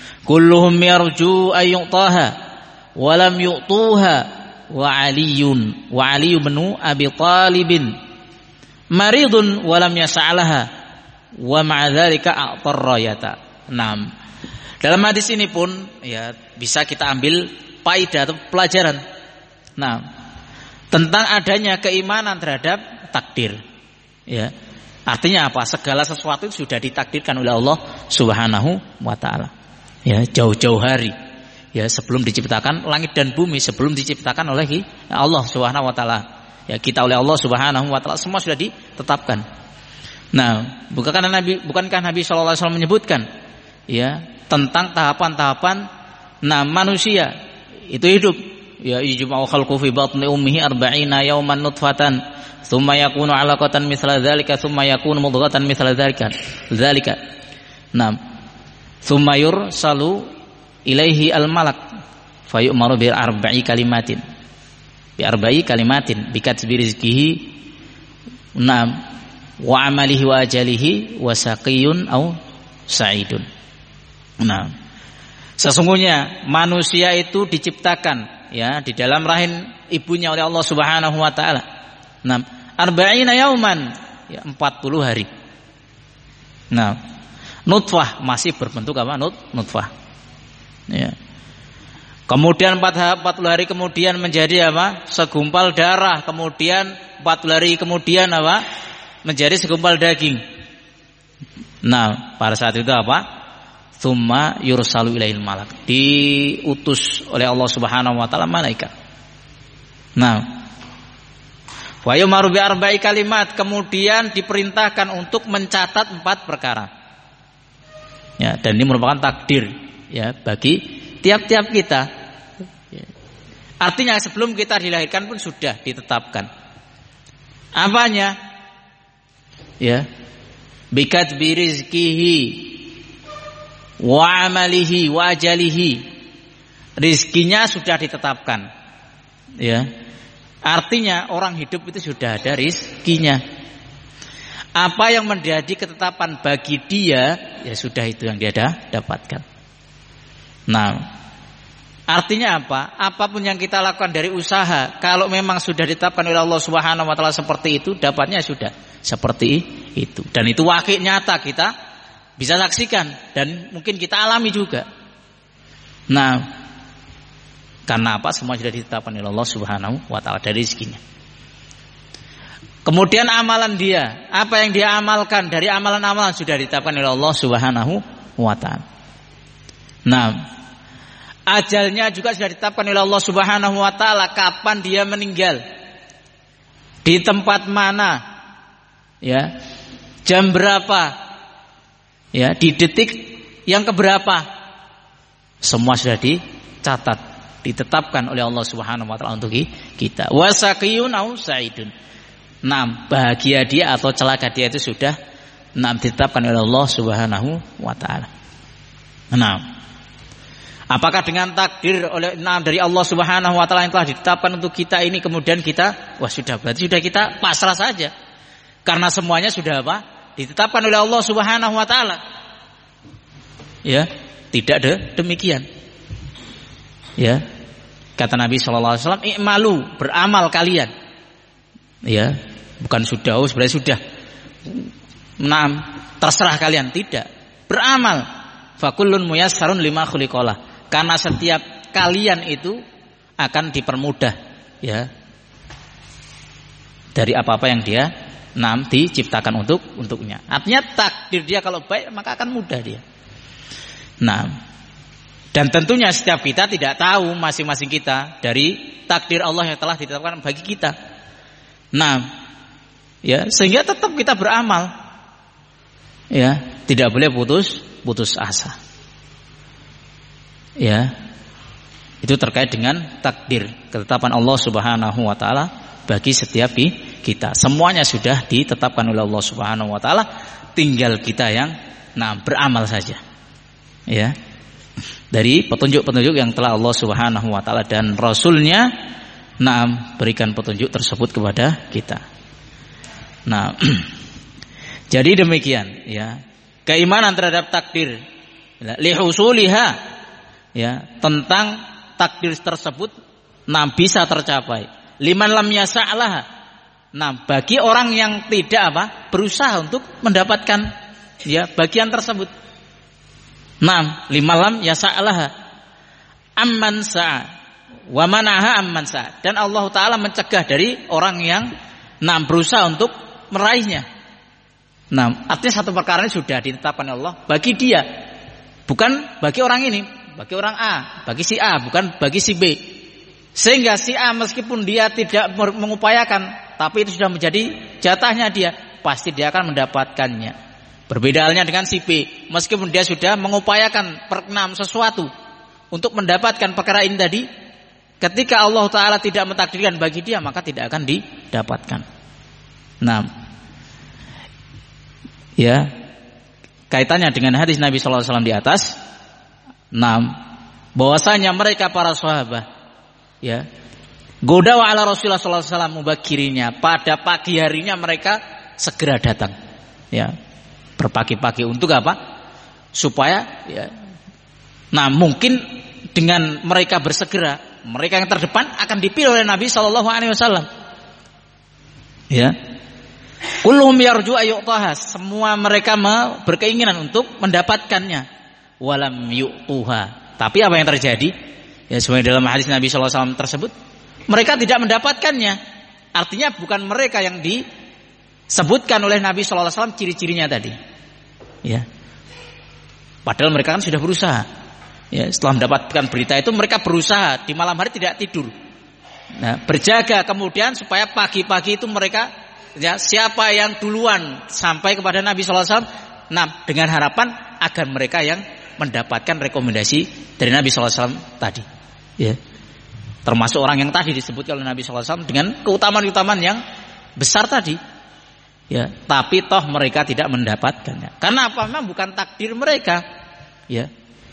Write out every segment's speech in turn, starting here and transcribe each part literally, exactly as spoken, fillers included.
kulluhum yarju ay yu'taha wa lam yu'tuha wa aliyun wa ali bin abi talibin maridun wa lam yas'alaha wa ma'a dzalika a'tar rayata. Naam. Dalam hadis ini pun ya bisa kita ambil faedah atau pelajaran. Nah, tentang adanya keimanan terhadap takdir. Ya. Artinya apa? Segala sesuatu itu sudah ditakdirkan oleh Allah Subhanahu wa taala. Ya, jauh-jauh hari. Ya, sebelum diciptakan langit dan bumi, sebelum diciptakan oleh Allah Subhanahu wa taala. Ya, kita oleh Allah Subhanahu wa taala semua sudah ditetapkan. Nah, bukankah Nabi bukankah Nabi sallallahu alaihi wasallam menyebutkan ya tentang tahapan-tahapan nah manusia itu hidup. Ya ijma'u khalqu fi batni ummihi arba'ina yawman nutfatan thumma yakunu 'alaqatan mithla dzalika thumma yakunu mudghatan mithla dzalika dzalika. Naam. Thumma yursalu ilaihi al-malak fayu'maru bi arba'i kalimatin. Bi arba'i kalimatin bi katbi rizqihi naam wa 'amalihi wa ajalihi wa saqiyun aw sa'idun. Nah, sesungguhnya manusia itu diciptakan ya di dalam rahim ibunya oleh Allah Subhanahu wa taala. Nah, arba'ina yauman ya empat puluh hari. Nah, nutfah masih berbentuk apa? Nut nutfah. Ya. Kemudian empat puluh hari kemudian menjadi apa? Segumpal darah, kemudian empat puluh hari kemudian apa? Menjadi segumpal daging. Nah, pada saat itu apa? Tsumma yursalu ilaihil malak. Diutus oleh Allah Subhanahu wa taala malaikat. Nah, wa yumaru bi arba'i kalimat, kemudian diperintahkan untuk mencatat empat perkara. Ya, dan ini merupakan takdir ya bagi tiap-tiap kita. Ya. Artinya sebelum kita dilahirkan pun sudah ditetapkan. Apanya? Ya. Bikat bi rizqihi wa amalihi wa ajalihi. Rizkinya sudah ditetapkan. Ya. Artinya orang hidup itu sudah ada rizkinya. Apa yang menjadi ketetapan bagi dia, ya sudah itu yang dia dapatkan. Nah, artinya apa? Apapun yang kita lakukan dari usaha, kalau memang sudah ditetapkan oleh Allah Subhanahu wa taala seperti itu, dapatnya sudah seperti itu. Dan itu wakil nyata kita bisa saksikan dan mungkin kita alami juga. Nah, karena apa? Semua sudah ditetapkan oleh Allah Subhanahu wa taala dari rezekinya. Kemudian amalan dia, apa yang dia amalkan dari amalan-amalan sudah ditetapkan oleh Allah Subhanahu wa taala. Nah, ajalnya juga sudah ditetapkan oleh Allah Subhanahu wa taala, kapan dia meninggal, di tempat mana, ya, jam berapa, ya, di detik yang keberapa, semua sudah dicatat, ditetapkan oleh Allah Subhanahu wa taala untuk kita. Wasaqiyun au sa'idun. Nah, bahagia dia atau celaka dia itu sudah nah, ditetapkan oleh Allah Subhanahu wa taala. Nah, apakah dengan takdir oleh nah, dari Allah Subhanahu wa taala yang telah ditetapkan untuk kita ini kemudian kita wah sudah berarti sudah kita pasrah saja. Karena semuanya sudah apa? Ditetapkan oleh Allah Subhanahu wa taala. Ya, tidak de, demikian. Ya. Kata Nabi sallallahu alaihi wasallam, "I'malu, beramal kalian." Ya, bukan sudah, oh sebenarnya sudah. Nah, terserah kalian, tidak. Beramal. Fakullun muyassarun lima khuliqalah. Karena setiap kalian itu akan dipermudah, ya. Dari apa-apa yang dia nanti diciptakan untuk untuknya. Artinya takdir dia kalau baik maka akan mudah dia. Nah, dan tentunya setiap kita tidak tahu masing-masing kita dari takdir Allah yang telah ditetapkan bagi kita. Nah, ya sehingga tetap kita beramal, ya tidak boleh putus putus asa. Ya, itu terkait dengan takdir ketetapan Allah Subhanahu wa taala bagi setiap kita. Semuanya sudah ditetapkan oleh Allah Subhanahu wa taala, tinggal kita yang nah beramal saja. Ya. Dari petunjuk-petunjuk yang telah Allah Subhanahu wa taala dan Rasulnya nah berikan petunjuk tersebut kepada kita. Nah, jadi demikian ya. Keimanan terhadap takdir lihusuliha, ya, tentang takdir tersebut nah bisa tercapai. Liman lam yasa'laha, nah bagi orang yang tidak apa berusaha untuk mendapatkan ya bagian tersebut. Nah, liman lam yasa'laha amman sa'a wa manaha amman sa'a, dan Allah Ta'ala mencegah dari orang yang nah berusaha untuk meraihnya. Nah, artinya satu perkara ini sudah ditetapkan Allah bagi dia, bukan bagi orang ini, bagi orang A, bagi si A, bukan bagi si B. Sehingga si A meskipun dia tidak mengupayakan, tapi itu sudah menjadi jatahnya dia, pasti dia akan mendapatkannya. Berbeda halnya dengan si B, meskipun dia sudah mengupayakan pernam sesuatu untuk mendapatkan perkara ini tadi, ketika Allah Ta'ala tidak mentakdirkan bagi dia, maka tidak akan didapatkan. Nah, ya, kaitannya dengan hadis Nabi Sallallahu Alaihi Wasallam di atas, nah, bahwasanya mereka para sahabat, ya, godawa ala Rasulullah Sallallahu Alaihi Wasallam mubakirinya, pada pagi harinya mereka segera datang, ya, berpagi-pagi untuk apa? Supaya, ya, nah mungkin dengan mereka bersegera, mereka yang terdepan akan dipilih oleh Nabi Sallallahu Alaihi Wasallam, ya. Kulluhum yarju ayyu'taha, semua mereka berkeinginan untuk mendapatkannya. Walam yu'tuha, tapi apa yang terjadi? Ya, sesuai dalam hadis Nabi Sallallahu Alaihi Wasallam tersebut, mereka tidak mendapatkannya. Artinya bukan mereka yang disebutkan oleh Nabi Sallallahu Alaihi Wasallam ciri-cirinya tadi. Ya, padahal mereka kan sudah berusaha. Ya, setelah mendapatkan berita itu mereka berusaha di malam hari tidak tidur. Nah, berjaga kemudian supaya pagi-pagi itu mereka, ya, siapa yang duluan sampai kepada Nabi Sallallahu Alaihi Wasallam, nah dengan harapan agar mereka yang mendapatkan rekomendasi dari Nabi Sallallahu Alaihi Wasallam tadi, ya, termasuk orang yang tadi disebutkan oleh Nabi Sallallahu Alaihi Wasallam dengan keutamaan-keutamaan yang besar tadi, ya, tapi toh mereka tidak mendapatkannya. Karena apa? Memang bukan takdir mereka, ya,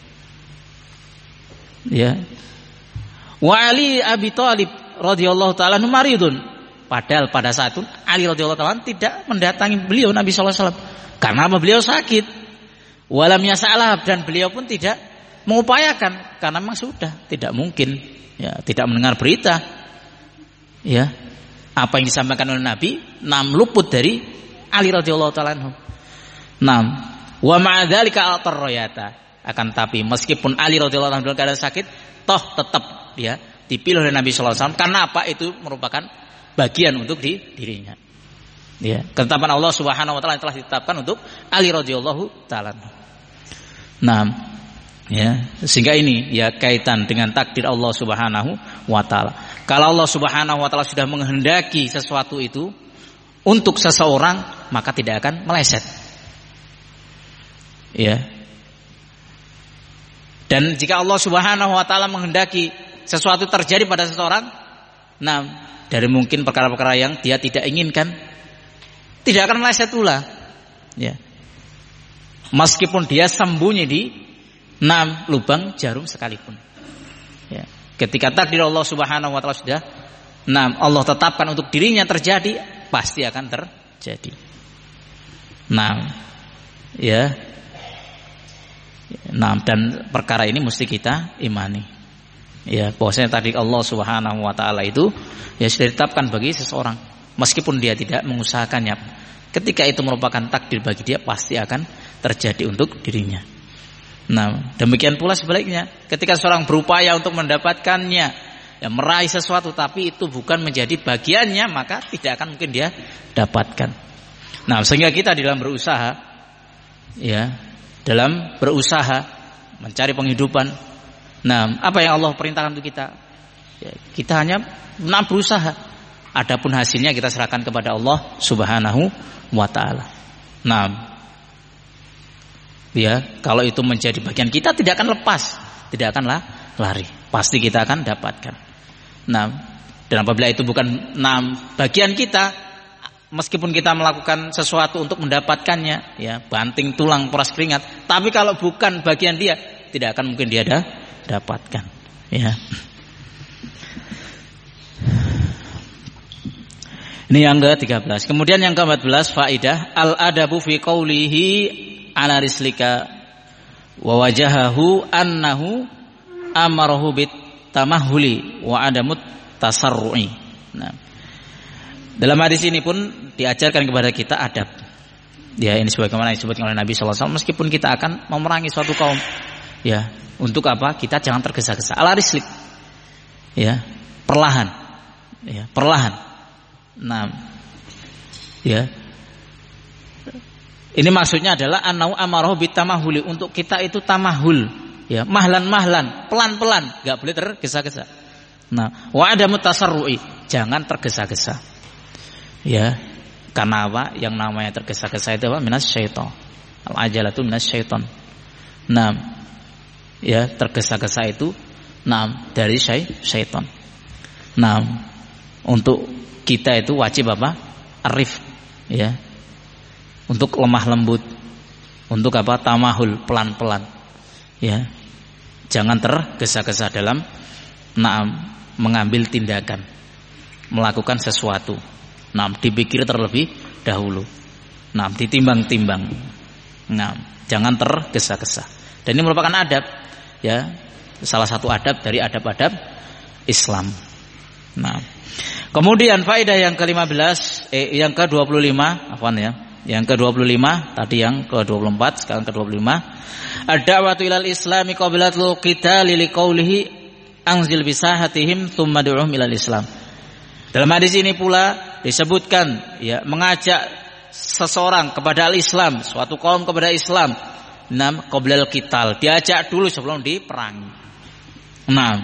ya. Wa Ali Abi Thalib radhiyallahu taala anhu maridun, padahal pada saat itu Ali radhiyallahu taala tidak mendatangi beliau Nabi sallallahu alaihi wasallam karena apa? Beliau sakit. Walam yasa'lah, dan beliau pun tidak mengupayakan karena memang sudah tidak mungkin, ya, tidak mendengar berita, ya, apa yang disampaikan oleh Nabi, nam luput dari Ali radhiyallahu taala anhu. Nam wa ma'a dzalika atarrayata, akan tapi meskipun Ali radhiyallahu anhu dalam keadaan sakit, toh tetap dia dipilih oleh Nabi sallallahu alaihi wasallam. Karena apa? Itu merupakan bagian untuk di dirinya. Ya, ketetapan Allah Subhanahu wa taala telah ditetapkan untuk Ali radhiyallahu taala. Nah, ya, sehingga ini ya kaitan dengan takdir Allah Subhanahu wa taala. Kalau Allah Subhanahu wa taala sudah menghendaki sesuatu itu untuk seseorang, maka tidak akan meleset. Ya. Dan jika Allah Subhanahu wa taala menghendaki sesuatu terjadi pada seseorang, nah, dari mungkin perkara-perkara yang dia tidak inginkan, tidak akan meleset pula, ya. Meskipun dia sembunyi di enam lubang jarum sekalipun, ya. Ketika takdir Allah Subhanahu wa taala sudah, nah, Allah tetapkan untuk dirinya terjadi, pasti akan terjadi. Nah, ya. Nah, dan perkara ini mesti kita imani, ya, bahwasanya takdir Allah Subhanahu wa taala itu ya sudah ditetapkan bagi seseorang, meskipun dia tidak mengusahakannya. Ketika itu merupakan takdir bagi dia, pasti akan terjadi untuk dirinya. Nah, demikian pula sebaliknya, ketika seorang berupaya untuk mendapatkannya, ya, meraih sesuatu, tapi itu bukan menjadi bagiannya, maka tidak akan mungkin dia dapatkan. Nah, sehingga kita dalam berusaha, ya, dalam berusaha mencari penghidupan, nah, apa yang Allah perintahkan untuk kita, ya, kita hanya nah, berusaha. Adapun hasilnya kita serahkan kepada Allah Subhanahu wa taala. Nah, ya, kalau itu menjadi bagian kita, tidak akan lepas, tidak akan lari, pasti kita akan dapatkan. Nah, dan apabila itu bukan nah, bagian kita, meskipun kita melakukan sesuatu untuk mendapatkannya, ya, banting tulang peras keringat, tapi kalau bukan bagian dia, tidak akan mungkin dia ada dapatkan, ya. Ini yang ke tiga belas. Kemudian yang ke empat belas, faidah al-adabu fi qaulihi ala rislika wa wajahahu annahu amarahu bit tamahuli wa adamut tasarru'i. Nah, dalam hadis ini pun diajarkan kepada kita adab. Ya, ini sebagaimana disebutkan oleh Nabi sallallahu alaihi wasallam, meskipun kita akan memerangi suatu kaum, ya, untuk apa? Kita jangan tergesa-gesa. Ala rislik. Ya, perlahan. Ya, perlahan. Nah, ya. Ini maksudnya adalah annau amarahu bit tamahuli, untuk kita itu tamahul. Ya, mahlan-mahlan, pelan-pelan, enggak boleh tergesa-gesa. Nah, wa adamut tasarru'i, jangan tergesa-gesa. Ya, karena apa? Yang namanya tergesa-gesa itu apa? Minas syaitan. Al-ajalatu minas syaitan. Nah, ya, tergesa-gesa itu nah dari syaitan. Nah, untuk kita itu wajib apa? Arif, ya. Untuk lemah lembut. Untuk apa? Tamahul, pelan-pelan. Ya. Jangan tergesa-gesa dalam nah mengambil tindakan, melakukan sesuatu. Nah, dipikir terlebih dahulu. Nah, ditimbang-timbang. Nah, jangan tergesa-gesa. Dan ini merupakan adab, ya, salah satu adab dari adab-adab Islam. Nah, kemudian faedah yang kelima belas, eh, yang ke dua puluh lima, afwan ya, yang ke dua puluh lima, tadi yang ke dua puluh empat, sekarang ke dua puluh lima. Ad-da'watu ilal islami qablatul qitali liqaulihi anzil bisahatihim tsumma du'uhum ilal islam. Dalam hadis ini pula disebutkan, ya, mengajak seseorang kepada al-Islam, suatu kaum kepada Islam. Nam qoblal qital, diajak dulu sebelum diperangi. Enam,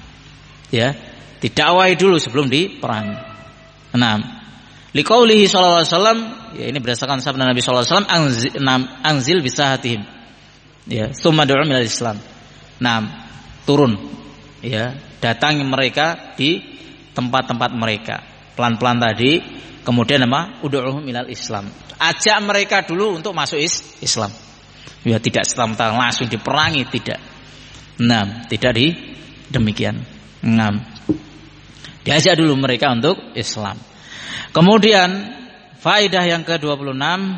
ya, didakwahi dulu sebelum diperangi. Enam, liqaulihi sallallahu alaihi wasallam, ya, ini berdasarkan sabda Nabi sallallahu alaihi wasallam, anzil, anzil bisahatihim, ya, tsumma du'uhum ilal islam. Enam, turun, ya, datangi mereka di tempat-tempat mereka, pelan-pelan tadi, kemudian apa? Ud'uhum ilal Islam. Ajak mereka dulu untuk masuk is Islam. Ya, tidak serta-merta langsung diperangi, tidak. Nah, tidak di demikian. Nah, diajak dulu mereka untuk Islam. Kemudian faedah yang ke dua puluh enam,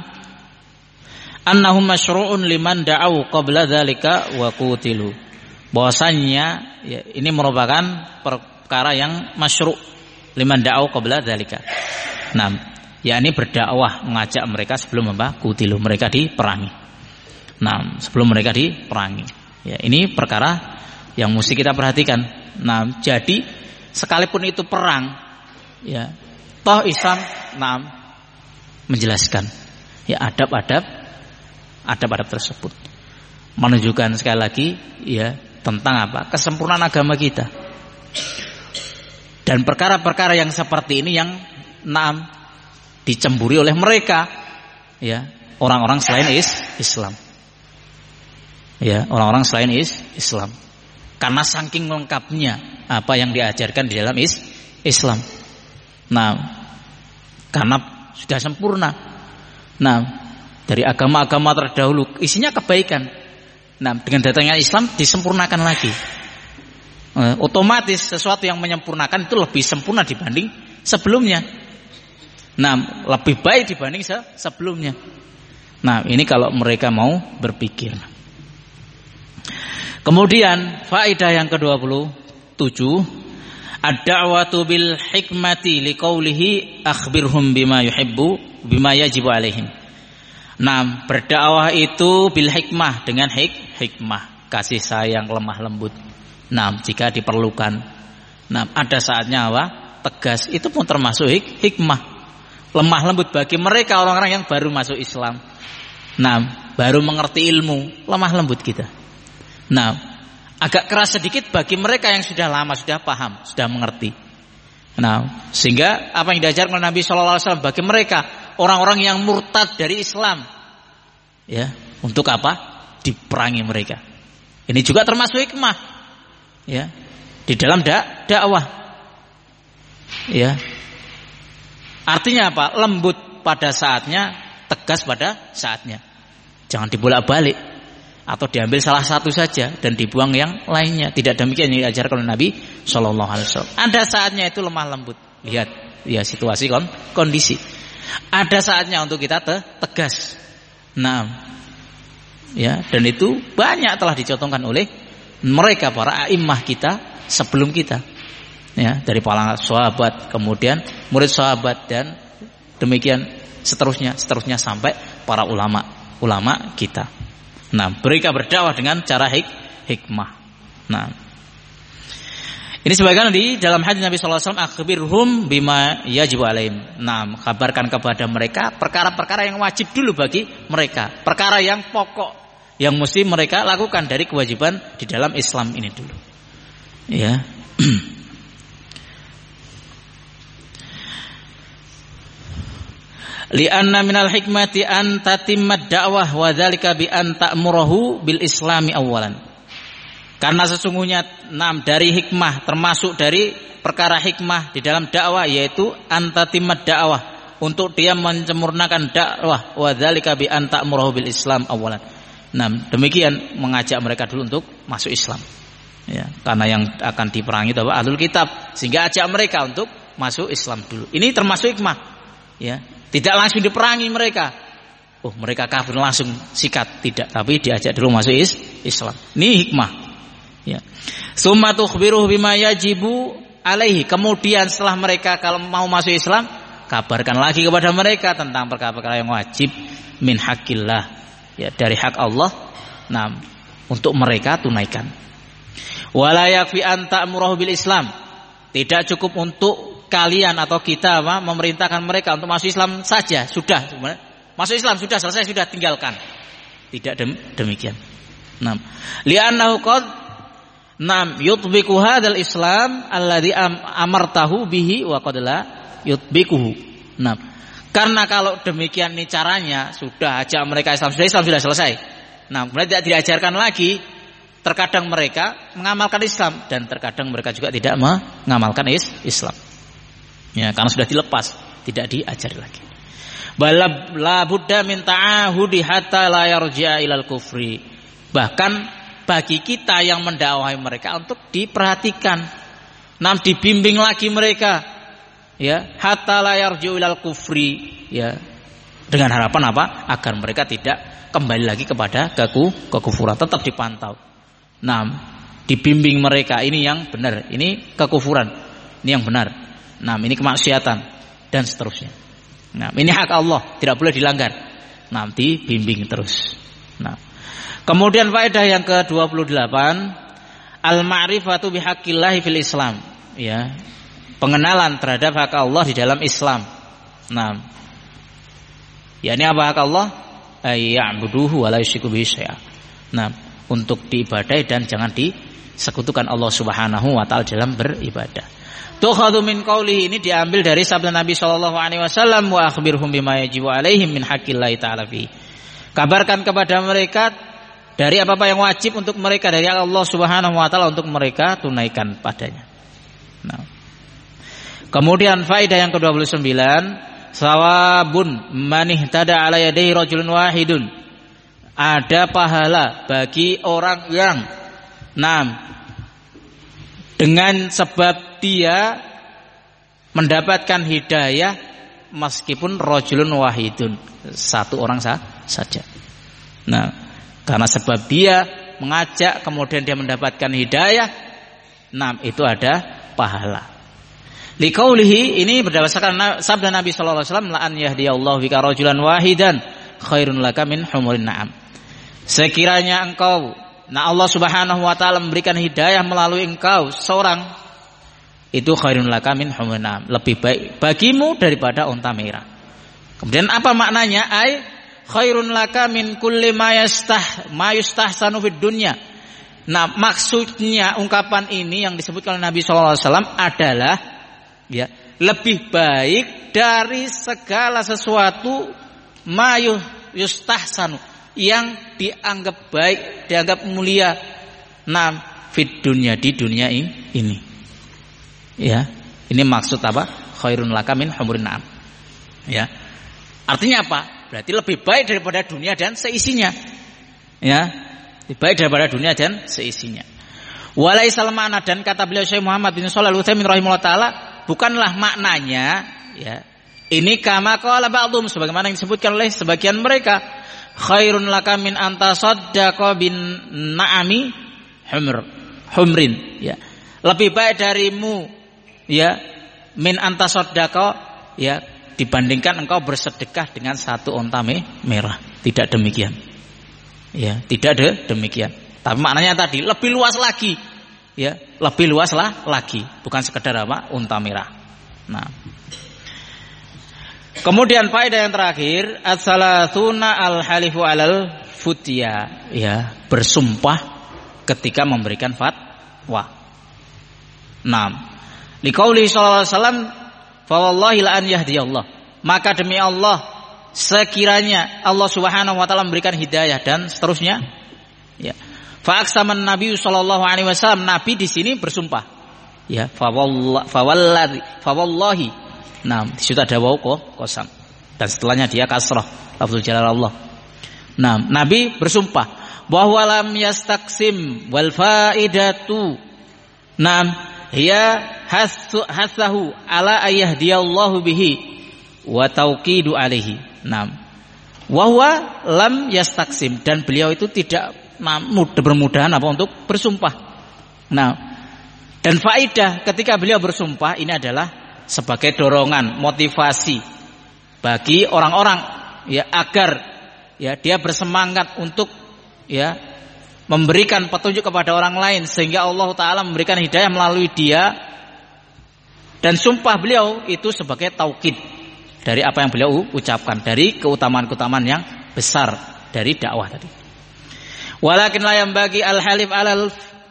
annahum masyru'un liman da'au qabla dzalika wa qutilu. Bahwasanya, ya, ini merupakan perkara yang masyru' liman da'au qabla dzalika. Nah, yakni berdakwah, mengajak mereka sebelum apa? Qutilu, mereka diperangi. Nah, sebelum mereka diperangi. Ya, ini perkara yang mesti kita perhatikan. Nah, jadi sekalipun itu perang, ya, toh Islam, nah, menjelaskan, ya, adab-adab, adab-adab tersebut, menunjukkan sekali lagi, ya, tentang apa? Kesempurnaan agama kita. Dan perkara-perkara yang seperti ini yang nah, dicemburi oleh mereka, ya, orang-orang selain is Islam. Ya, orang-orang selain is Islam. Karena saking lengkapnya apa yang diajarkan di dalam is Islam. Nah, karena sudah sempurna. Nah, dari agama-agama terdahulu isinya kebaikan. Nah, dengan datangnya Islam disempurnakan lagi. Eh, otomatis sesuatu yang menyempurnakan itu lebih sempurna dibanding sebelumnya. Nah, lebih baik dibanding se sebelumnya. Nah, ini kalau mereka mau berpikir. Kemudian faedah yang ke dua puluh tujuh, ad-da'watu bil hikmati liqaulihi akhbirhum bima yuhibbu bima yajibu alaihim. Nah, berdakwah itu bil hikmah, dengan hik hikmah, kasih sayang, lemah lembut. Nah, jika diperlukan. Nah, ada saatnya apa? Tegas, itu pun termasuk hik hikmah. Lemah lembut bagi mereka orang-orang yang baru masuk Islam. Nah, baru mengerti ilmu, lemah lembut kita. Nah, agak keras sedikit bagi mereka yang sudah lama, sudah paham, sudah mengerti. Nah, sehingga apa yang diajarkan oleh Nabi shallallahu alaihi wasallam bagi mereka orang-orang yang murtad dari Islam, ya, untuk apa? Diperangi mereka. Ini juga termasuk hikmah, ya, di dalam dak dakwah, ya. Artinya apa? Lembut pada saatnya, tegas pada saatnya. Jangan dibolak-balik atau diambil salah satu saja dan dibuang yang lainnya. Tidak demikian yang diajarkan oleh Nabi shallallahu alaihi wasallam. Ada saatnya itu lemah lembut. Lihat, ya, situasi kon kondisi. Ada saatnya untuk kita te tegas. Nah, Ya, dan itu banyak telah dicontohkan oleh mereka para a'immah kita sebelum kita. Ya, dari para sahabat, kemudian murid sahabat dan demikian seterusnya, seterusnya sampai para ulama, ulama kita. Nah, mereka berdakwah dengan cara hik, hikmah. Nah, ini sebagian di dalam hadis Nabi sallallahu alaihi wasallam, akhbirhum bima yajibu alaihim. Nah, kabarkan kepada mereka perkara-perkara yang wajib dulu bagi mereka, perkara yang pokok yang mesti mereka lakukan dari kewajiban di dalam Islam ini dulu. Ya. Li'anna minal hikmati an tatimmat da'wah wa dzalika bi an ta'murahu bil islami awwalan. Karena sesungguhnya enam dari hikmah, termasuk dari perkara hikmah di dalam dakwah, yaitu an tatimmat da'wah, untuk dia menyempurnakan dakwah, wa dzalika bi an ta'murahu bil islam awwalan. Nah, demikian mengajak mereka dulu untuk masuk Islam. Ya, karena yang akan diperangi itu apa? Ahlul kitab, sehingga ajak mereka untuk masuk Islam dulu. Ini termasuk hikmah. Ya, tidak langsung diperangi mereka. Oh, mereka kafir langsung sikat, tidak, tapi diajak dulu masuk is Islam. Ini hikmah. Ya. Summa tukhbiruhu bima yajibu alaihi. Kemudian setelah mereka kalau mau masuk Islam, kabarkan lagi kepada mereka tentang perkara-perkara yang wajib min haqqillah. Ya, dari hak Allah, nah, untuk mereka tunaikan. Wala yakfi an ta'murahu bil Islam. Tidak cukup untuk kalian atau kita apa, memerintahkan mereka untuk masuk Islam saja, sudah. Masuk Islam sudah selesai, sudah tinggalkan. Tidak demikian. Nah, li'annahu qad nam yutbiqu hadzal Islam alladzi amartahu bihi wa qad la yutbiquhu. Nah, karena kalau demikian nih caranya, sudah ajak mereka Islam, sudah Islam sudah selesai. Nah, kemudian tidak diajarkan lagi. Terkadang mereka mengamalkan Islam dan terkadang mereka juga tidak mengamalkan is Islam. Ya, karena sudah dilepas, tidak diajari lagi. Balab la budda min ta'ahudi hatta la yarji'a ilal kufri. Bahkan bagi kita yang mendakwahi mereka untuk diperhatikan, nam dibimbing lagi mereka. Ya, hatta la yarji'u ilal kufri, ya, dengan harapan apa? Agar mereka tidak kembali lagi kepada keku, kekufuran, tetap dipantau. Nah, dibimbing mereka, ini yang benar, ini kekufuran, ini yang benar. Nah, ini kemaksiatan dan seterusnya. Nah, ini hak Allah, tidak boleh dilanggar. Nah, dibimbing terus. Nah, kemudian faedah yang ke dua puluh delapan, al-ma'rifatu bihaqqillahi fil Islam, ya. Pengenalan terhadap hak Allah di dalam Islam. Nah, ya, ini apa hak Allah? Ayya'buduhu wa la yusyriku bihi syai'a. Nah, untuk diibadai dan jangan disekutukan Allah Subhanahu wa taala dalam beribadah. Tukhadhu min qawlihi, ini diambil dari sabda Nabi sallallahu alaihi wasallam, wa akhbirhum bima yajibu alaihim min haqqillahi ta'ala fi. Kabarkan kepada mereka dari apa-apa yang wajib untuk mereka dari Allah Subhanahu wa taala untuk mereka tunaikan padanya. Nah, kemudian faedah yang ke dua puluh sembilan, sawabun man ihtada ala yadayhi rajulun wahidun. Ada pahala bagi orang yang nam dengan sebab dia mendapatkan hidayah meskipun rajulun wahidun, satu orang sah, saja. Nah, karena sebab dia mengajak kemudian dia mendapatkan hidayah, nam itu ada pahala. Liqaulihi, ini berdasarkan sabda Nabi sallallahu alaihi wasallam, la an yahdiyallahu bika rajulan wahidan khairun laka min humurin na'am. Sekiranya engkau, nah Allah Subhanahu wa taala memberikan hidayah melalui engkau seorang, itu khairun laka min humurin na'am, lebih baik bagimu daripada unta merah. Kemudian apa maknanya? Ai khairun laka min kulli ma yastah ma yustahsanu fid dunya. Nah, maksudnya ungkapan ini yang disebutkan oleh Nabi sallallahu alaihi wasallam adalah, ya, lebih baik dari segala sesuatu ma yustahsanu, yang dianggap baik, dianggap mulia, nam fid dunya, di dunia ini. Ya, ini maksud apa? Khairun laka min humurin na'am. Ya. Artinya apa? Berarti lebih baik daripada dunia dan seisinya. Ya, lebih baik daripada dunia dan seisinya. Walaisal ma'na, dan kata beliau Syekh Muhammad bin Shalih Al-Utsaimin rahimahullah taala, bukanlah maknanya, ya, ini kama qala ba'dhum, sebagaimana yang disebutkan oleh sebagian mereka, khairun laka min antasaddaqa bin na'ami humr humrin ya. Lebih baik darimu ya min antasaddaqa ya dibandingkan engkau bersedekah dengan satu onta merah. Tidak demikian. Ya, tidak ada demikian. Tapi maknanya tadi lebih luas lagi. Ya, lebih luas lah lagi, bukan sekedar apa? Unta merah. Nah. Kemudian faedah yang terakhir, as-salasuna al-halifu alal futya, ya, bersumpah ketika memberikan fatwa. Nah, liqauli sallallahu alaihi wasallam, fa wallahi la an yahdiyallah. Maka demi Allah, sekiranya Allah Subhanahu wa taala memberikan hidayah dan seterusnya. Ya. Fa aqsaman Nabi sallallahu alaihi wasallam, Nabi di sini bersumpah. Ya, fa wallahi fa wallahi fa wallahi. Nah, di situ ada waw kosam dan setelahnya dia kasrah lafzul jalal Allah. Nah, Nabi bersumpah bahwa lam yastaqsim wal faidatu nam hiya hasahu ala ayyahdiyallahu bihi wa tauqidu alaihi. Nah, wa huwa lam yastaqsim, dan beliau itu tidak bermudahan apa untuk bersumpah. Nah, dan faidah ketika beliau bersumpah ini adalah sebagai dorongan, motivasi bagi orang-orang ya agar ya dia bersemangat untuk ya memberikan petunjuk kepada orang lain sehingga Allah taala memberikan hidayah melalui dia. Dan sumpah beliau itu sebagai taukid dari apa yang beliau ucapkan, dari keutamaan-keutamaan yang besar dari dakwah tadi. Walakin la yang bagi al-halif alal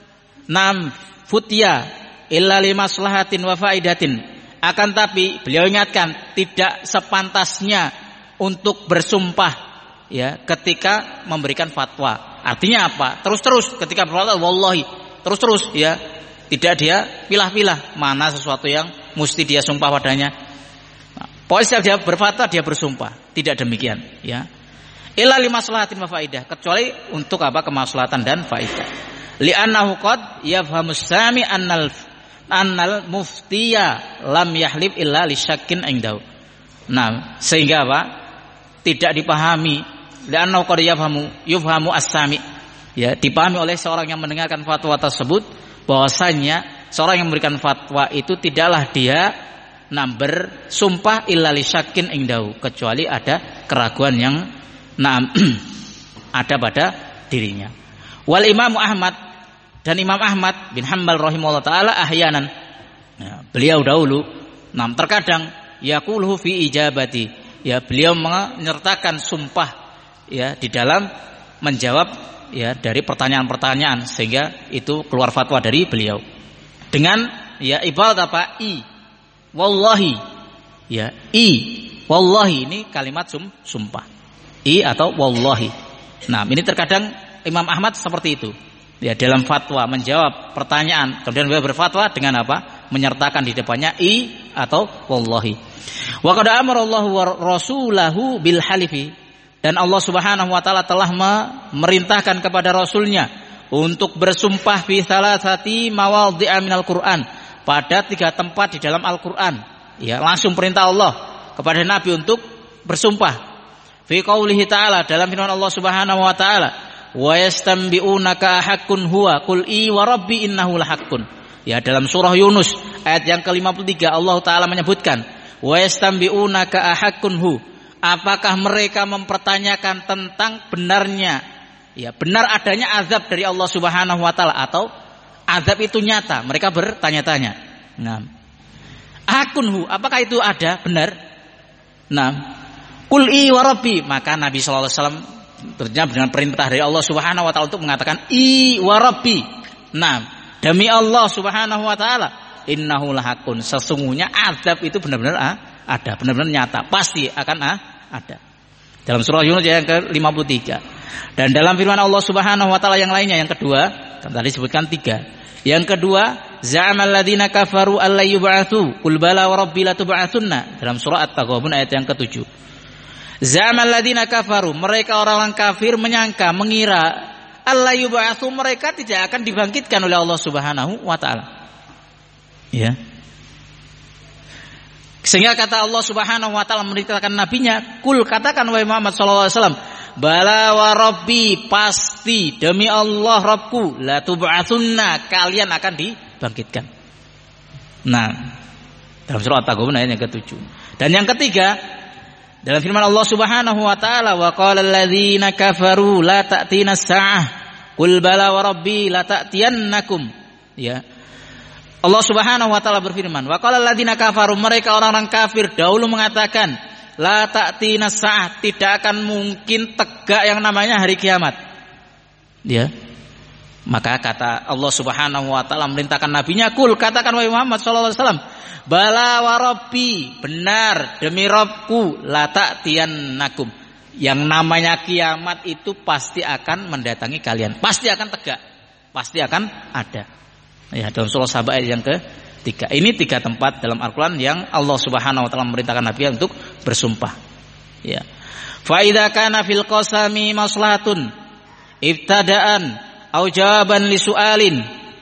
nam futya illa limaslahatin wa faidatin. Akan tapi beliau ingatkan tidak sepantasnya untuk bersumpah ya ketika memberikan fatwa. Artinya apa? Terus-terus ketika berfatwa wallahi, terus-terus ya. Tidak dia pilah-pilah mana sesuatu yang mesti dia sumpah padanya. Nah, pokoknya dia berfatwa dia bersumpah. Tidak demikian ya. Illa limaslahatin wa faidah, kecuali untuk apa? Kemaslahatan dan faidah. Li'annahu qad yafhamus sami annal annal muftiya lam yahlib illa lisyakkin indahu. Nah, sehingga apa? Tidak dipahami. Li'annahu qad yafhamu yufhamu as-sami. Ya, dipahami oleh seorang yang mendengarkan fatwa tersebut bahwasanya seorang yang memberikan fatwa itu tidaklah dia nah bersumpah illa lisyakkin indahu, kecuali ada keraguan yang nah ada pada dirinya. Wal Imam Ahmad, dan Imam Ahmad bin Hanbal rahimahullah taala ahyanan ya, beliau dahulu nah terkadang yaquluhu fi ijabati ya beliau menyertakan sumpah ya di dalam menjawab ya dari pertanyaan-pertanyaan sehingga itu keluar fatwa dari beliau dengan ya ibarat apa i wallahi ya i wallahi ini kalimat sum, sumpah i atau wallahi. Nah, ini terkadang Imam Ahmad seperti itu. Ya, dalam fatwa menjawab pertanyaan, kemudian beliau berfatwa dengan apa? Menyertakan di depannya i atau wallahi. Wa qad amara Allahu wa rasulahu bil halifi, dan Allah Subhanahu wa taala telah memerintahkan kepada rasulnya untuk bersumpah fi salasati mawadhi'a minal Qur'an, pada tiga tempat di dalam Al-Qur'an. Ya, langsung perintah Allah kepada Nabi untuk bersumpah. Fi qaulihi ta'ala, dalam firman Allah Subhanahu wa taala, wa yastanbi'unaka haqqun huwa qul i wa rabbi innahu lahaqqun. Ya, dalam surah Yunus ayat yang ke lima puluh tiga Allah taala menyebutkan wa yastanbi'unaka haqqun hu, apakah mereka mempertanyakan tentang benarnya ya benar adanya azab dari Allah Subhanahu wa taala atau azab itu nyata, mereka bertanya-tanya. Nah, haqqun hu, apakah itu ada benar? Nah, Qul i wa rabbi, maka Nabi sallallahu alaihi wasallam terjawab dengan perintah dari Allah Subhanahu wa taala untuk mengatakan i wa rabbi. Nah, demi Allah Subhanahu wa taala, innahu lahaqqun, sesungguhnya azab itu benar-benar ah, ada, benar-benar nyata, pasti akan ah, ada. Dalam surah Yunus yang ke lima puluh tiga. Dan dalam firman Allah Subhanahu wa taala yang lainnya yang kedua, kan tadi disebutkan tiga. Yang kedua, za'amal ladzina kafaru alla yub'atsu, qul bala wa rabbi latub'atsunna, dalam surah At-Taghabun ayat yang ketujuh. Za'amal ladzina kafaru, mereka orang-orang kafir menyangka, mengira alla yub'atsu, mereka tidak akan dibangkitkan oleh Allah Subhanahu wa taala. Ya. Sehingga kata Allah Subhanahu wa taala memerintahkan nabinya, "Kul," katakan wahai Muhammad sallallahu alaihi wasallam, Bala wa rabbi, pasti demi Allah Rabbku, la tub'atsunna, kalian akan dibangkitkan. Nah, dalam surah At-Taghabun ayat yang ketujuh. Dan yang ketiga, dalam firman Allah Subhanahu wa taala, wa qala alladzina kafaru la ta'tina as-sa'ah qul bala wa rabbi la ta'tiyannakum. Ya. Allah Subhanahu wa taala berfirman, wa qala alladzina kafaru, mereka orang-orang kafir dahulu mengatakan, la ta'tina as-sa'ah, tidak akan mungkin tegak yang namanya hari kiamat. Ya. Maka kata Allah Subhanahu wa taala memerintahkan nabinya, kul, katakan wahai Muhammad sallallahu alaihi wasallam, bala wa rabbi, benar demi Rabbku, la ta'tiyannakum, yang namanya kiamat itu pasti akan mendatangi kalian, pasti akan tegak, pasti akan ada. Ya, dalam surah Saba ayat yang ketiga. Ini tiga tempat dalam Al-Qur'an yang Allah Subhanahu wa taala memerintahkan nabi untuk bersumpah. Ya. Fa idza kana fil qasami maslahatun ibtada'an au jawaban li su'alin.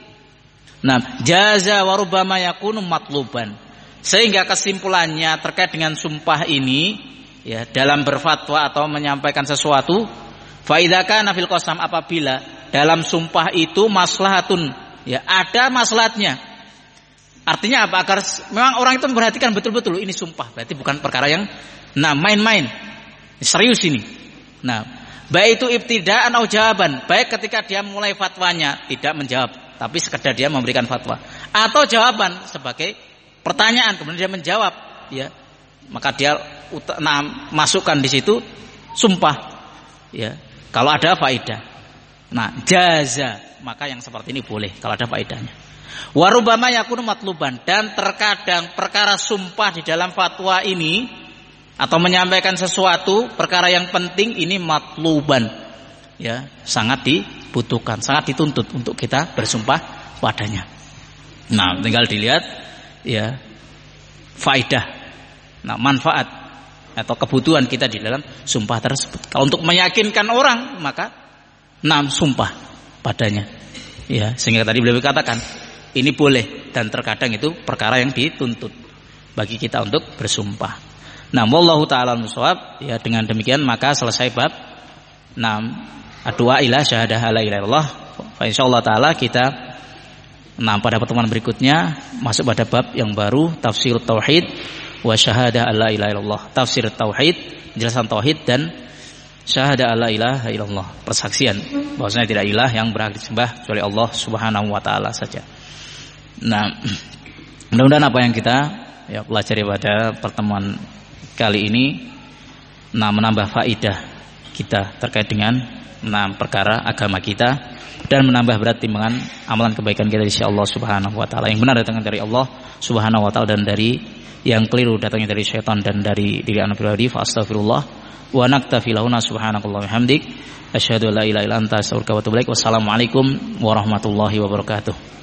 Nah, jaza wa rubbama yakunu matluban. Sehingga kesimpulannya terkait dengan sumpah ini, ya, dalam berfatwa atau menyampaikan sesuatu, fa idza kana fil qasam, apabila dalam sumpah itu maslahatun, ya, ada maslahatnya. Artinya apa? Agar memang orang itu memperhatikan betul-betul ini sumpah, berarti bukan perkara yang nah main-main. Serius ini. Nah, baik itu ibtidaan atau jawaban, baik ketika dia mulai fatwanya tidak menjawab, tapi sekedar dia memberikan fatwa, atau jawaban sebagai pertanyaan kemudian dia menjawab, ya, maka dia nah, masukkan di situ sumpah, ya, kalau ada faedah. Nah, jaza, maka yang seperti ini boleh kalau ada faedahnya. Warubama yakunu matluban, dan terkadang perkara sumpah di dalam fatwa ini atau menyampaikan sesuatu perkara yang penting ini matluban, ya, sangat dibutuhkan, sangat dituntut untuk kita bersumpah padanya. Nah, tinggal dilihat, ya, faedah, nah, manfaat atau kebutuhan kita di dalam sumpah tersebut. Kalau untuk meyakinkan orang, maka nah, sumpah padanya, ya, sehingga tadi beliau katakan ini boleh, dan terkadang itu perkara yang dituntut bagi kita untuk bersumpah. Nah, wallahu ta'ala al-shawab. Ya, dengan demikian maka selesai bab enam, doa ila syahadah la ilaha illallah. Fa insyaallah taala kita nah pada pertemuan berikutnya masuk pada bab yang baru, tafsir tauhid wa syahadah la ilaha illallah. Tafsir tauhid, penjelasan tauhid dan syahadah la ilaha illallah, persaksian bahwasanya tidak ilah yang berhak disembah kecuali Allah Subhanahu wa taala saja. Nah, mudah-mudahan apa yang kita ya pelajari pada pertemuan kali ini nah menambah faidah kita terkait dengan nah perkara agama kita, dan menambah berat timbangan amalan kebaikan kita insyaallah Subhanahu wa taala. Yang benar datangnya dari Allah Subhanahu wa taala, dan dari yang keliru datangnya dari syaitan dan dari diri anak pribadi. Fa astaghfirullah wa naktafi lahuna subhanakallah wa hamdik asyhadu an la ilaha illa anta astaghfiruka wa atubu ilaik. Wassalamualaikum warahmatullahi wabarakatuh.